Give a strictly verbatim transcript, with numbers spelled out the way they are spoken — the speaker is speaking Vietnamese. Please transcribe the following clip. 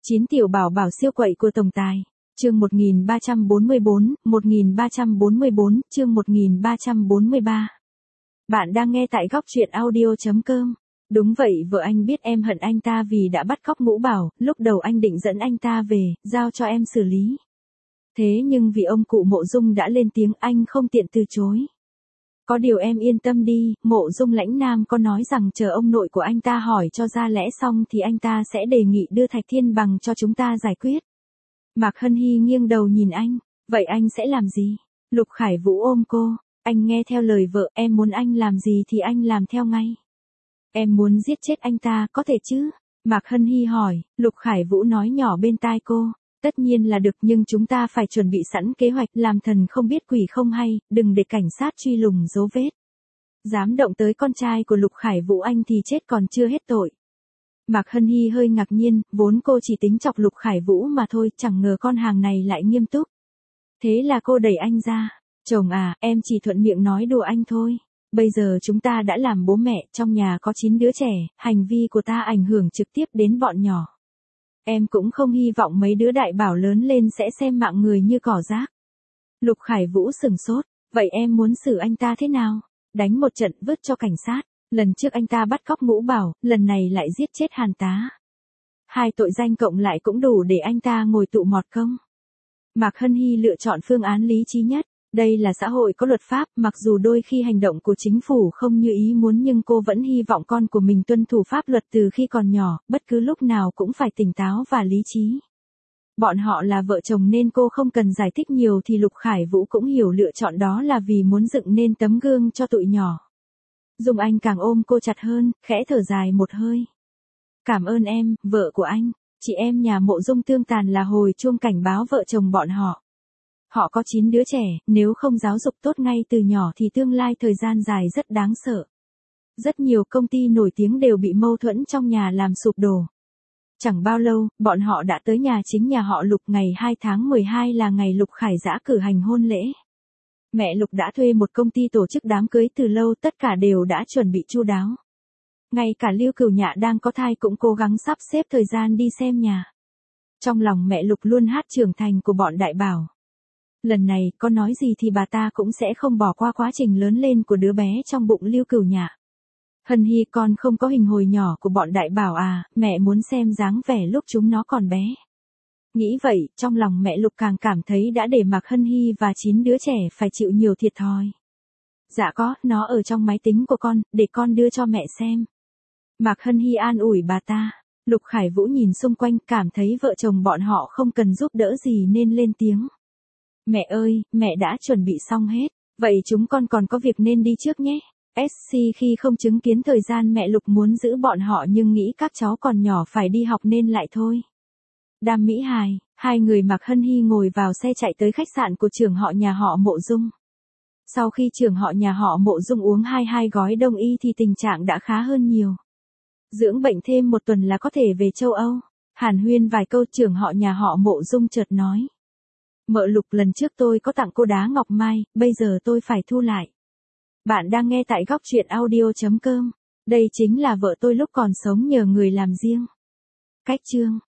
chín tiểu bảo bảo siêu quậy của tổng tài. Chương một nghìn ba trăm bốn mươi bốn, một nghìn ba trăm bốn mươi bốn, chương một nghìn ba trăm bốn mươi ba. Bạn đang nghe tại góc truyện audio chấm com. Đúng vậy, vợ anh biết em hận anh ta vì đã bắt cóc Ngũ Bảo, lúc đầu anh định dẫn anh ta về, giao cho em xử lý. Thế nhưng vì ông cụ Mộ Dung đã lên tiếng, anh không tiện từ chối. Có điều em yên tâm đi, Mộ Dung Lãnh Nam có nói rằng chờ ông nội của anh ta hỏi cho ra lẽ xong thì anh ta sẽ đề nghị đưa Thạch Thiên Bằng cho chúng ta giải quyết. Mạc Hân Hy nghiêng đầu nhìn anh, vậy anh sẽ làm gì? Lục Khải Vũ ôm cô, anh nghe theo lời vợ, em muốn anh làm gì thì anh làm theo ngay. Em muốn giết chết anh ta, có thể chứ? Mạc Hân Hy hỏi, Lục Khải Vũ nói nhỏ bên tai cô, tất nhiên là được, nhưng chúng ta phải chuẩn bị sẵn kế hoạch, làm thần không biết quỷ không hay, đừng để cảnh sát truy lùng dấu vết. Dám động tới con trai của Lục Khải Vũ anh thì chết còn chưa hết tội. Mạc Hân Hy hơi ngạc nhiên, vốn cô chỉ tính chọc Lục Khải Vũ mà thôi, chẳng ngờ con hàng này lại nghiêm túc. Thế là cô đẩy anh ra, chồng à, em chỉ thuận miệng nói đùa anh thôi. Bây giờ chúng ta đã làm bố mẹ, trong nhà có chín đứa trẻ, hành vi của ta ảnh hưởng trực tiếp đến bọn nhỏ. Em cũng không hy vọng mấy đứa đại bảo lớn lên sẽ xem mạng người như cỏ rác. Lục Khải Vũ sừng sốt, vậy em muốn xử anh ta thế nào? Đánh một trận vứt cho cảnh sát. Lần trước anh ta bắt cóc Ngũ Bảo, lần này lại giết chết Hàn Tá. Hai tội danh cộng lại cũng đủ để anh ta ngồi tù mọt công. Mạc Hân Hy lựa chọn phương án lý trí nhất. Đây là xã hội có luật pháp, mặc dù đôi khi hành động của chính phủ không như ý muốn nhưng cô vẫn hy vọng con của mình tuân thủ pháp luật từ khi còn nhỏ, bất cứ lúc nào cũng phải tỉnh táo và lý trí. Bọn họ là vợ chồng nên cô không cần giải thích nhiều thì Lục Khải Vũ cũng hiểu lựa chọn đó là vì muốn dựng nên tấm gương cho tụi nhỏ. Dung Anh càng ôm cô chặt hơn, khẽ thở dài một hơi. Cảm ơn em, vợ của anh, chị em nhà Mộ Dung tương tàn là hồi chuông cảnh báo vợ chồng bọn họ. Họ có chín đứa trẻ, nếu không giáo dục tốt ngay từ nhỏ thì tương lai thời gian dài rất đáng sợ. Rất nhiều công ty nổi tiếng đều bị mâu thuẫn trong nhà làm sụp đổ. Chẳng bao lâu, bọn họ đã tới nhà chính nhà họ Lục, ngày hai tháng mười hai là ngày Lục Khải Dã cử hành hôn lễ. Mẹ Lục đã thuê một công ty tổ chức đám cưới từ lâu, tất cả đều đã chuẩn bị chu đáo. Ngay cả Lưu Cửu Nhạ đang có thai cũng cố gắng sắp xếp thời gian đi xem nhà. Trong lòng mẹ Lục luôn hát trưởng thành của bọn đại bảo. Lần này, có nói gì thì bà ta cũng sẽ không bỏ qua quá trình lớn lên của đứa bé trong bụng Lưu Cửu Nhạ. Hân Hy, con không có hình hồi nhỏ của bọn đại bảo à, mẹ muốn xem dáng vẻ lúc chúng nó còn bé. Nghĩ vậy, trong lòng mẹ Lục càng cảm thấy đã để Mạc Hân Hy và chín đứa trẻ phải chịu nhiều thiệt thòi. Dạ có, nó ở trong máy tính của con, để con đưa cho mẹ xem. Mạc Hân Hy an ủi bà ta. Lục Khải Vũ nhìn xung quanh, cảm thấy vợ chồng bọn họ không cần giúp đỡ gì nên lên tiếng. Mẹ ơi, mẹ đã chuẩn bị xong hết, vậy chúng con còn có việc nên đi trước nhé. ét xê khi không chứng kiến thời gian mẹ Lục muốn giữ bọn họ nhưng nghĩ các cháu còn nhỏ phải đi học nên lại thôi. Đam Mỹ Hài, hai người Mạc Hân Hy ngồi vào xe chạy tới khách sạn của trưởng họ nhà họ Mộ Dung. Sau khi trưởng họ nhà họ Mộ Dung uống hai hai gói đông y thì tình trạng đã khá hơn nhiều. Dưỡng bệnh thêm một tuần là có thể về châu Âu. Hàn huyên vài câu, trưởng họ nhà họ Mộ Dung chợt nói. Mợ Lục, lần trước tôi có tặng cô đá ngọc mai, bây giờ tôi phải thu lại. Bạn đang nghe tại góc truyện audio chấm com. Đây chính là vợ tôi lúc còn sống nhờ người làm riêng. Cách chương.